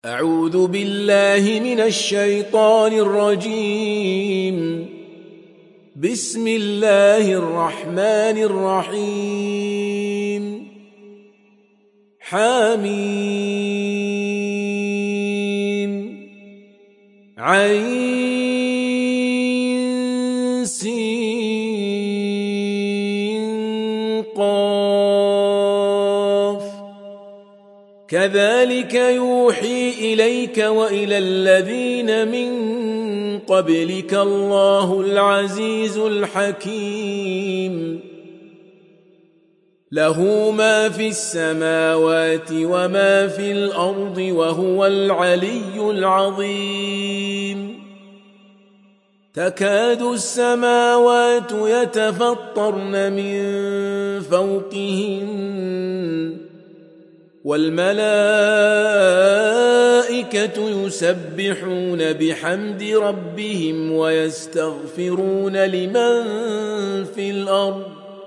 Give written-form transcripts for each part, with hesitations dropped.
أعوذ بالله من الشيطان الرجيم. بسم الله الرحمن الرحيم. حميم عين سين قاف كذلك يوحي إليك وإلى الذين من قبلك الله العزيز الحكيم. له ما في السماوات وما في الأرض وهو العلي العظيم. تكاد السماوات يتفطرن من فوقهن والملائكة يسبحون بحمد ربهم ويستغفرون لمن في الأرض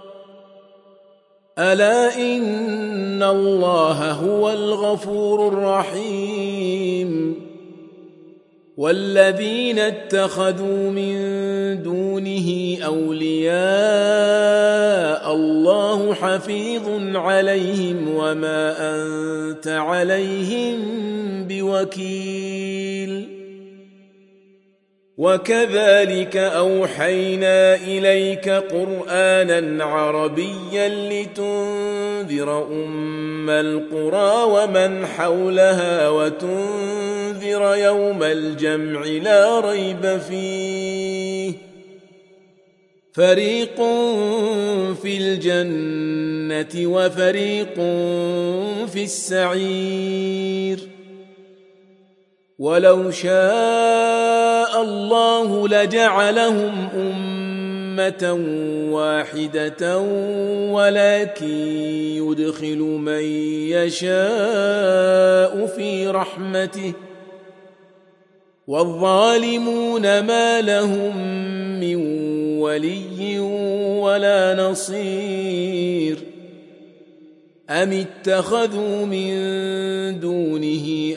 ألا إن الله هو الغفور الرحيم. والذين اتخذوا من دونه أولياء الله حفيظ عليهم وما أنت عليهم بوكيل. وكذلك أوحينا إليك قرآنا عربيا لتنذر أم القرى ومن حولها وتنذر يوم الجمع لا ريب فيه. فريق في الجنة وفريق في السعير. ولو شاء الله لجعلهم أمة واحدة ولكن يدخل من يشاء في رحمته والظالمون ما لهم من ولي ولا نصير. أم اتخذوا من دونه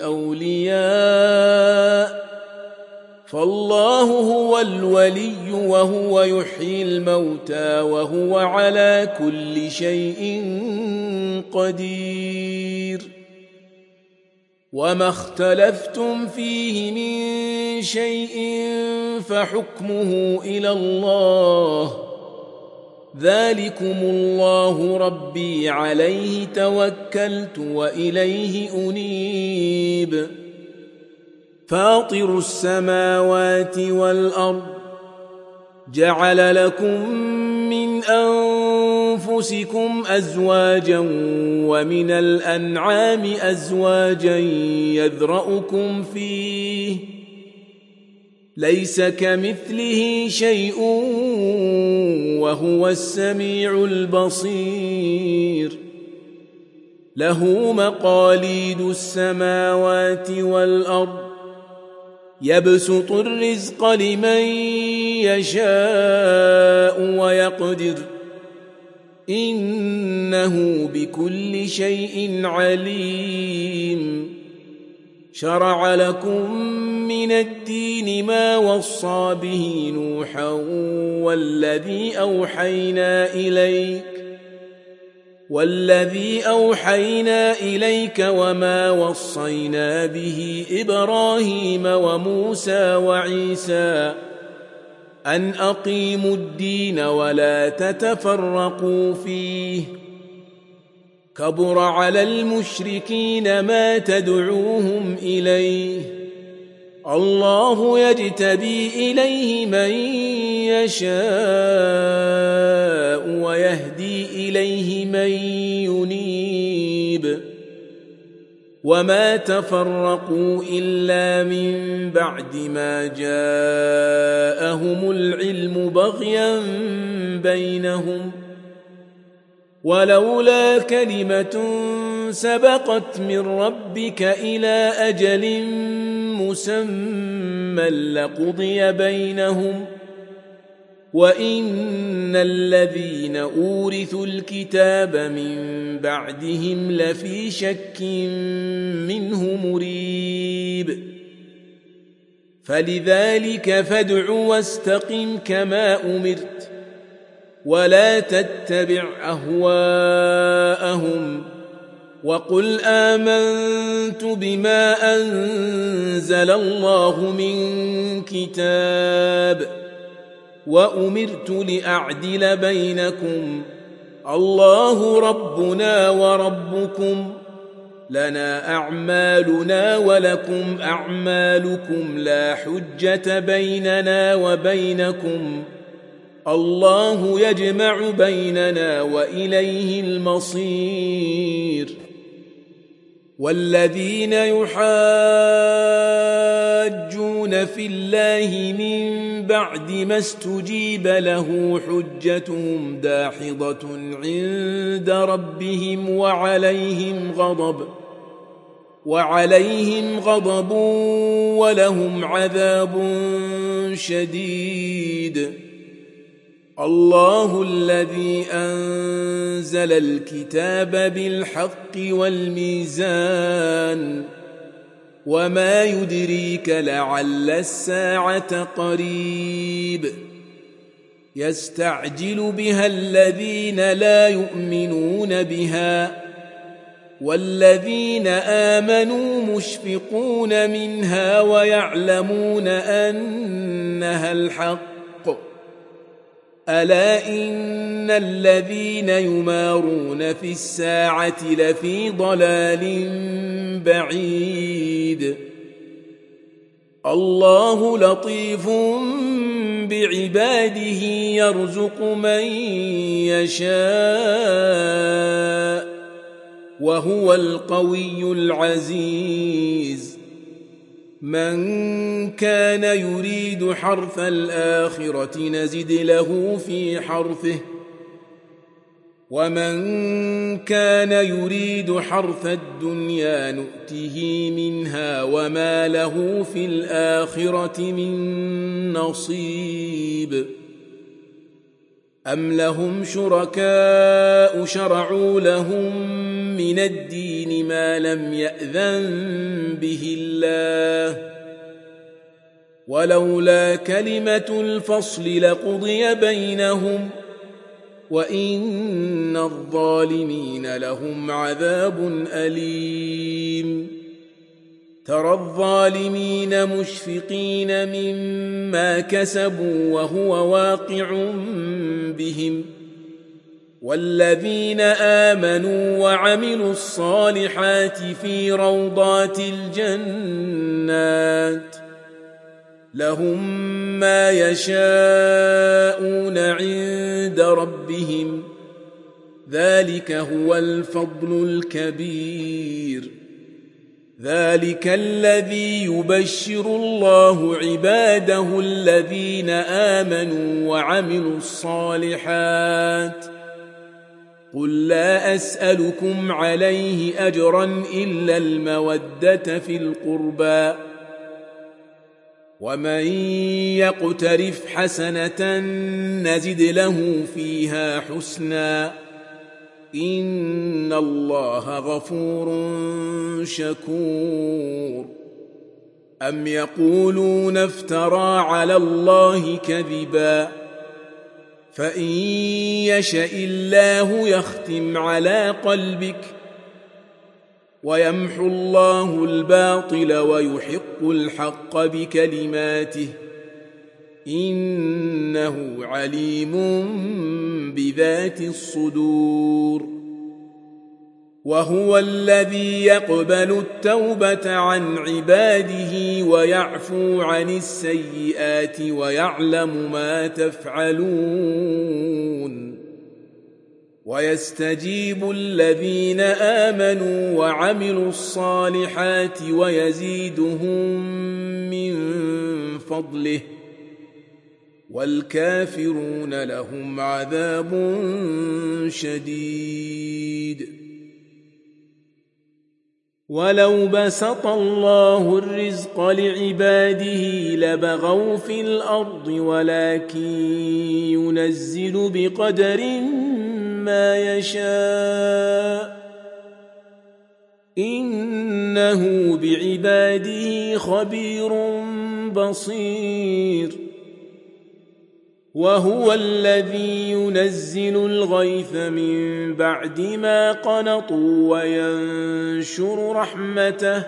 أولياء فالله هو الولي وهو يحيي الموتى وهو على كل شيء قدير. وما اختلفتم فيه من شيء فحكمه إلى الله. ذلكم الله ربي عليه توكلت وإليه أنيب. فاطر السماوات والأرض جعل لكم من أنفسكم أزواجا ومن الأنعام أزواجا يذرأكم فيه ليس كمثله شيء وهو السميع البصير. له مقاليد السماوات والأرض يبسط الرزق لمن يشاء ويقدر إنه بكل شيء عليم. شرع لكم من الدين ما وصى به نوحا والذي أوحينا إليك وما وصينا به إبراهيم وموسى وعيسى أن أقيموا الدين ولا تتفرقوا فيه. كبر على المشركين ما تدعوهم إليه. الله يجتبي إليه من يشاء ويهدي إليه من ينيب. وما تفرقوا إلا من بعد ما جاءهم العلم بغيا بينهم ولولا كلمة سبقت من ربك إلى أجل مسمى لقضي بينهم وإن الذين أورثوا الكتاب من بعدهم لفي شك منه مريب فلذلك فادع واستقم كما أمرت ولا تتبع أهواءهم وقل آمنت بما أنزل الله من كتاب وأمرت لأعدل بينكم الله ربنا وربكم لنا أعمالنا ولكم أعمالكم لا حجة بيننا وبينكم الله يجمع بيننا وإليه المصير والذين يحاجون في الله من بعد ما استجيب له حجتهم داحضة عند ربهم وعليهم غضب ولهم عذاب شديد الله الذي أنزل الكتاب بالحق والميزان وما يدريك لعل الساعة قريب يستعجل بها الذين لا يؤمنون بها والذين آمنوا مشفقون منها ويعلمون أنها الحق ألا إن الذين يمارون في الساعة لفي ضلال بعيد الله لطيف بعباده يرزق من يشاء وهو القوي العزيز من كان يريد حرث الآخرة نزد له في حرثه ومن كان يريد حرث الدنيا نؤته منها وما له في الآخرة من نصيب أم لهم شركاء شرعوا لهم من الدين ما لم يأذن به الله ولولا كلمة الفصل لقضي بينهم وإن الظالمين لهم عذاب أليم ترى الظالمين مشفقين مما كسبوا وهو واقع بهم والذين آمنوا وعملوا الصالحات في روضات الجنات لهم ما يشاءون عند ربهم ذلك هو الفضل الكبير ذلك الذي يبشر الله عباده الذين آمنوا وعملوا الصالحات قل لا أسألكم عليه أجرا إلا المودة في القربى ومن يقترف حسنة نزد له فيها حسنا إن الله غفور شكور أم يقولون افترى على الله كذبا فإن يشأ الله يختم على قلبك ويمحو الله الباطل ويحق الحق بكلماته إنه عليم بذات الصدور وهو الذي يقبل التوبة عن عباده ويعفو عن السيئات ويعلم ما تفعلون ويستجيب الذين آمنوا وعملوا الصالحات ويزيدهم من فضله والكافرون لهم عذاب شديد ولو بسط الله الرزق لعباده لبغوا في الأرض ولكن ينزل بقدر ما يشاء إنه بعباده خبير بصير وهو الذي ينزل الغيث من بعد ما قنطوا وينشر رحمته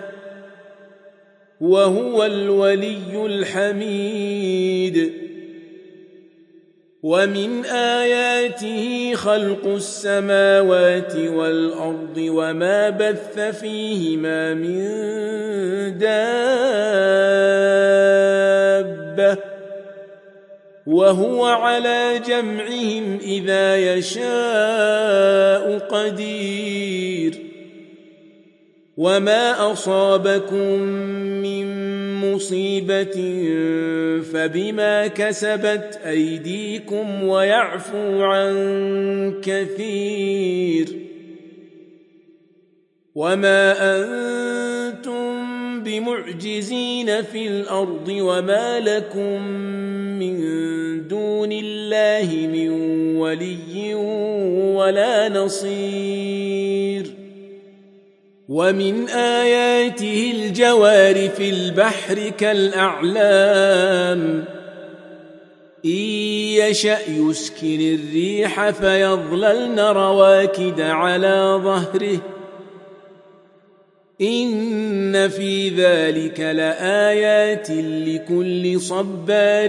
وهو الولي الحميد ومن آياته خلق السماوات والأرض وما بث فيهما من دابة وهو على جمعهم إذا يشاء قدير وما أصابكم من مصيبة فبما كسبت أيديكم ويعفو عن كثير وما أنتم بمعجزين في الأرض وما لكم من دون الله من ولي ولا نصير ومن آياته الجوار في البحر كالأعلام إن يشأ يسكن الريح فيظللن رواكد على ظهره إن في ذلك لآيات لكل صبار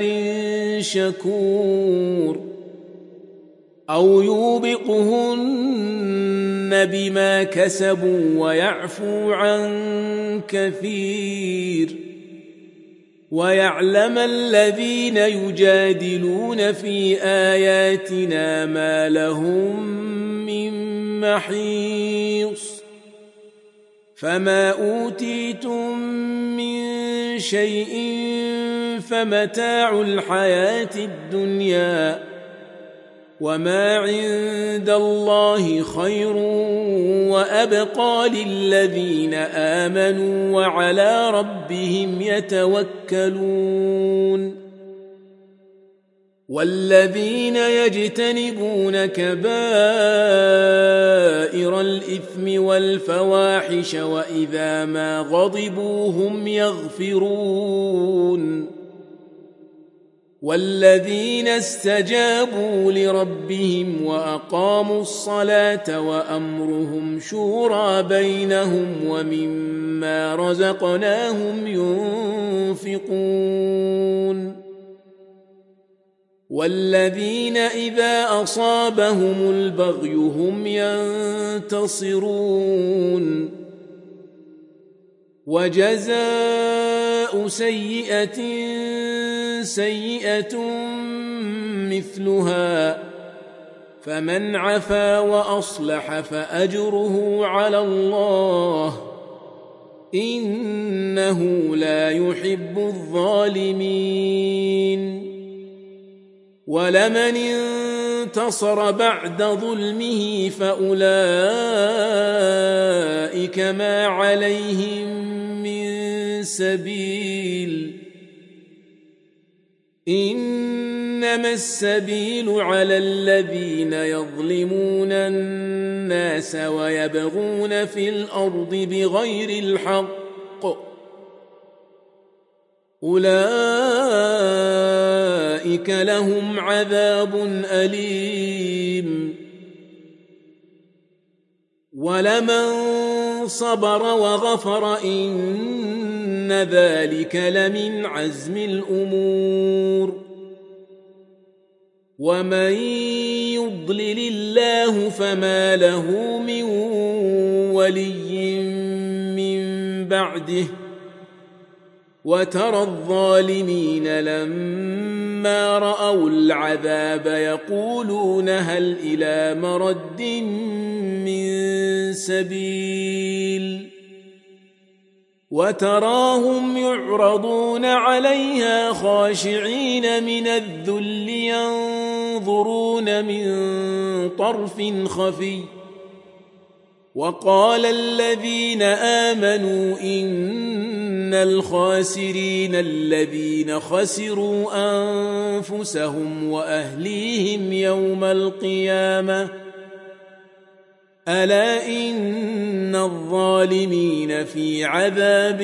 شكور أو يوبقهن بما كسبوا ويعفو عن كثير ويعلم الذين يجادلون في آياتنا ما لهم من محيص فما أوتيتم من شيء فمتاع الحياة الدنيا وما عند الله خير وأبقى للذين آمنوا وعلى ربهم يتوكلون والذين يجتنبون كبائر الإثم والفواحش وإذا ما غضبوا هم يغفرون والذين استجابوا لربهم وأقاموا الصلاة وأمرهم شورى بينهم ومما رزقناهم ينفقون والذين إذا أصابهم البغي هم ينتصرون وجزاء سيئة سيئة مثلها فمن عفا وأصلح فأجره على الله إنه لا يحب الظالمين ولمن انتصر بعد ظلمه فأولئك ما عليهم من سبيل إنما السبيل على الذين يظلمون الناس ويبغون في الأرض بغير الحق أولئك لهم عذاب أليم ولمن صبر وغفر إن ذلك لمن عزم الأمور ومن يضلل الله فما له من ولي من بعده وترى الظالمين لما رأوا العذاب يقولون هل إلى مرد من سبيل وتراهم يعرضون عليها خاشعين من الذل ينظرون من طرف خفي وقال الذين آمنوا إن الخاسرين الذين خسروا أنفسهم وأهليهم يوم القيامة ألا إن الظالمين في عذاب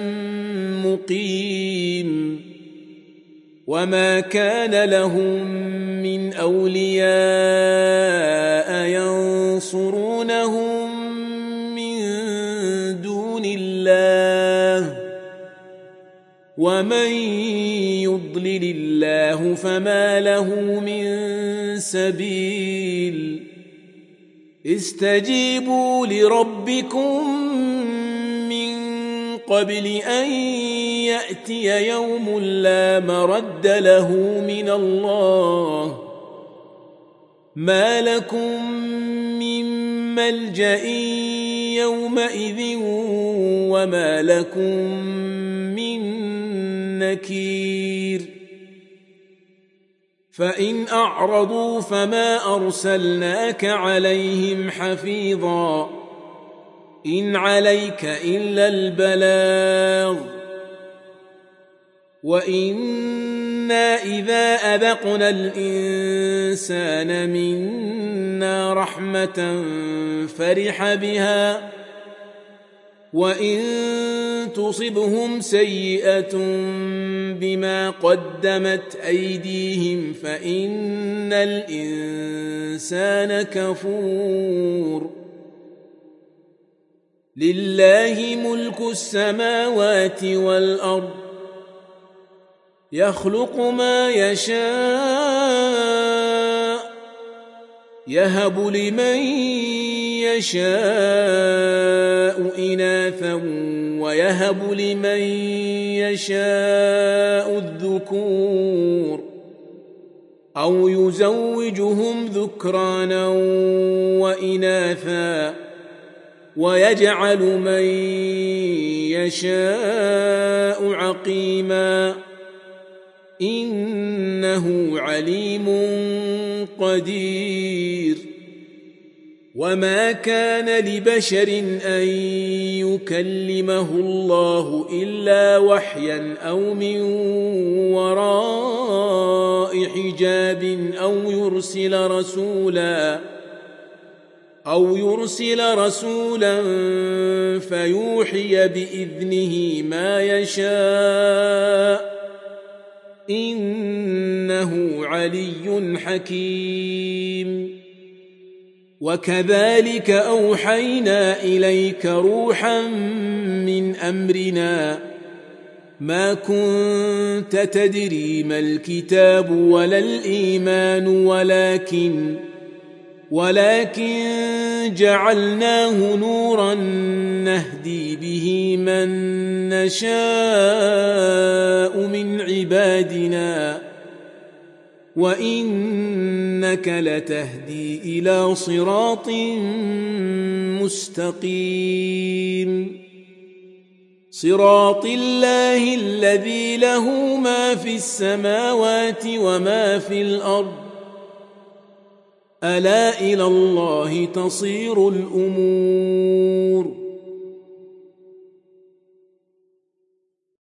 مقيم وما كان لهم من أولياء ينصرونهم من دون الله ومن يضلل الله فما له من سبيل استجيبوا لربكم من قبل أن يأتي يوم لا مرد له من الله ما لكم من ملجأ يومئذ وما لكم من نكير فإن أعرضوا فما أرسلناك عليهم حفيظا إن عليك إلا البلاغ وإنا إذا أذقنا الإنسان منا رحمة فرح بها وإن تصبهم سيئة بما قدمت أيديهم فإن الإنسان كفور لله ملك السماوات والأرض يخلق ما يشاء يهب لمن يشاء إناثا ويهب لمن يشاء الذكور أو يزوجهم ذكرانا وإناثا ويجعل من يشاء عقيما إنه عليم قدير وما كان لبشر أن يكلمه الله إلا وحيا أو من وراء حجاب أو يرسل رسولا فيوحي بإذنه ما يشاء إنه علي حكيم وكذلك أوحينا إليك روحا من أمرنا ما كنت تدري ما الكتاب ولا الإيمان ولكن جعلناه نورا نهدي به من نشاء من عبادنا وإنك لتهدي إلى صراط مستقيم صراط الله الذي له ما في السماوات وما في الأرض ألا إلى الله تصير الأمور